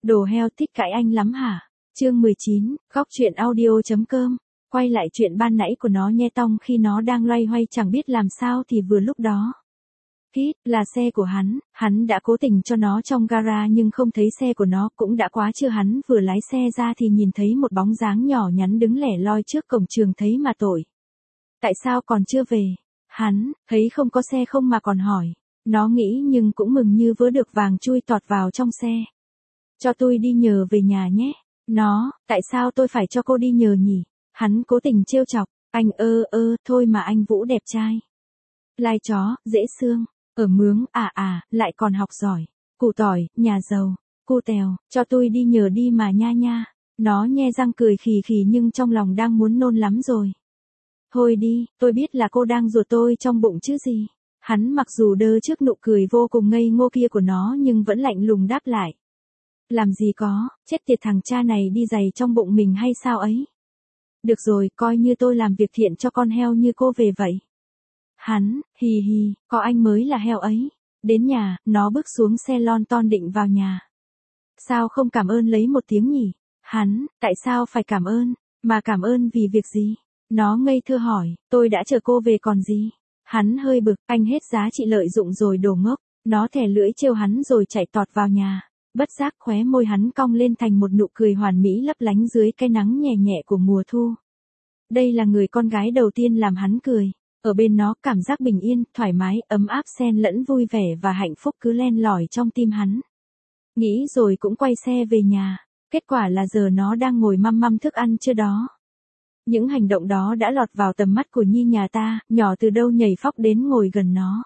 Đồ heo thích cãi anh lắm hả? Chương 19, góc truyện audio.com. Quay lại chuyện ban nãy của nó nhe tong khi nó đang loay hoay chẳng biết làm sao thì vừa lúc đó. Kít, là xe của hắn đã cố tình cho nó trong gara nhưng không thấy xe của nó, cũng đã quá trưa hắn vừa lái xe ra thì nhìn thấy một bóng dáng nhỏ nhắn đứng lẻ loi trước cổng trường thấy mà tội. Tại sao còn chưa về? Hắn, thấy không có xe không mà còn hỏi. Nó nghĩ nhưng cũng mừng như vớ được vàng chui tọt vào trong xe. Cho tôi đi nhờ về nhà nhé. Nó, tại sao tôi phải cho cô đi nhờ nhỉ? Hắn cố tình trêu chọc, anh thôi mà anh Vũ đẹp trai. Lai chó, dễ xương, ở mướng, lại còn học giỏi. Củ tỏi, nhà giàu, cu tèo, cho tôi đi nhờ đi mà nha nha. Nó nhe răng cười khì khì nhưng trong lòng đang muốn nôn lắm rồi. Thôi đi, tôi biết là cô đang ruột tôi trong bụng chứ gì. Hắn mặc dù đơ trước nụ cười vô cùng ngây ngô kia của nó nhưng vẫn lạnh lùng đáp lại. Làm gì có, chết tiệt thằng cha này đi giày trong bụng mình hay sao ấy. Được rồi, coi như tôi làm việc thiện cho con heo như cô về vậy. Hắn, hì hì, có anh mới là heo ấy. Đến nhà, nó bước xuống xe lon ton định vào nhà. Sao không cảm ơn lấy một tiếng nhỉ? Hắn, tại sao phải cảm ơn, mà cảm ơn vì việc gì? Nó ngây thơ hỏi, tôi đã chờ cô về còn gì? Hắn hơi bực, anh hết giá trị lợi dụng rồi đồ ngốc. Nó thè lưỡi trêu hắn rồi chạy tọt vào nhà. Bất giác khóe môi hắn cong lên thành một nụ cười hoàn mỹ lấp lánh dưới cái nắng nhẹ nhẹ của mùa thu. Đây là người con gái đầu tiên làm hắn cười. Ở bên nó cảm giác bình yên, thoải mái, ấm áp xen lẫn vui vẻ và hạnh phúc cứ len lỏi trong tim hắn. Nghĩ rồi cũng quay xe về nhà. Kết quả là giờ nó đang ngồi măm măm thức ăn chưa đó. Những hành động đó đã lọt vào tầm mắt của Nhi nhà ta, nhỏ từ đâu nhảy phóc đến ngồi gần nó.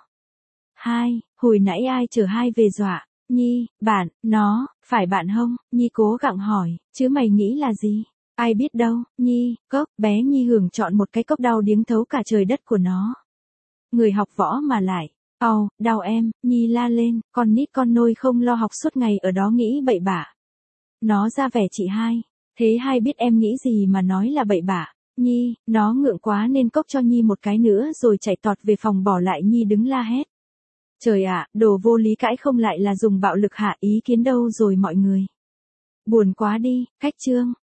Hồi nãy ai chở hai về dọa? Nhi, bạn, nó, phải bạn không? Nhi cố gắng hỏi, chứ mày nghĩ là gì? Ai biết đâu, Nhi, cốc, bé Nhi hưởng chọn một cái cốc đau điếng thấu cả trời đất của nó. Người học võ mà lại, đau em, Nhi la lên, con nít con nôi không lo học suốt ngày ở đó nghĩ bậy bạ. Nó ra vẻ chị hai, thế hai biết em nghĩ gì mà nói là bậy bạ. Nhi, nó ngượng quá nên cốc cho Nhi một cái nữa rồi chạy tọt về phòng bỏ lại Nhi đứng la hét. Trời ạ, đồ vô lý cãi không lại là dùng bạo lực hả? Ý kiến đâu rồi mọi người? Buồn quá đi, cách chương.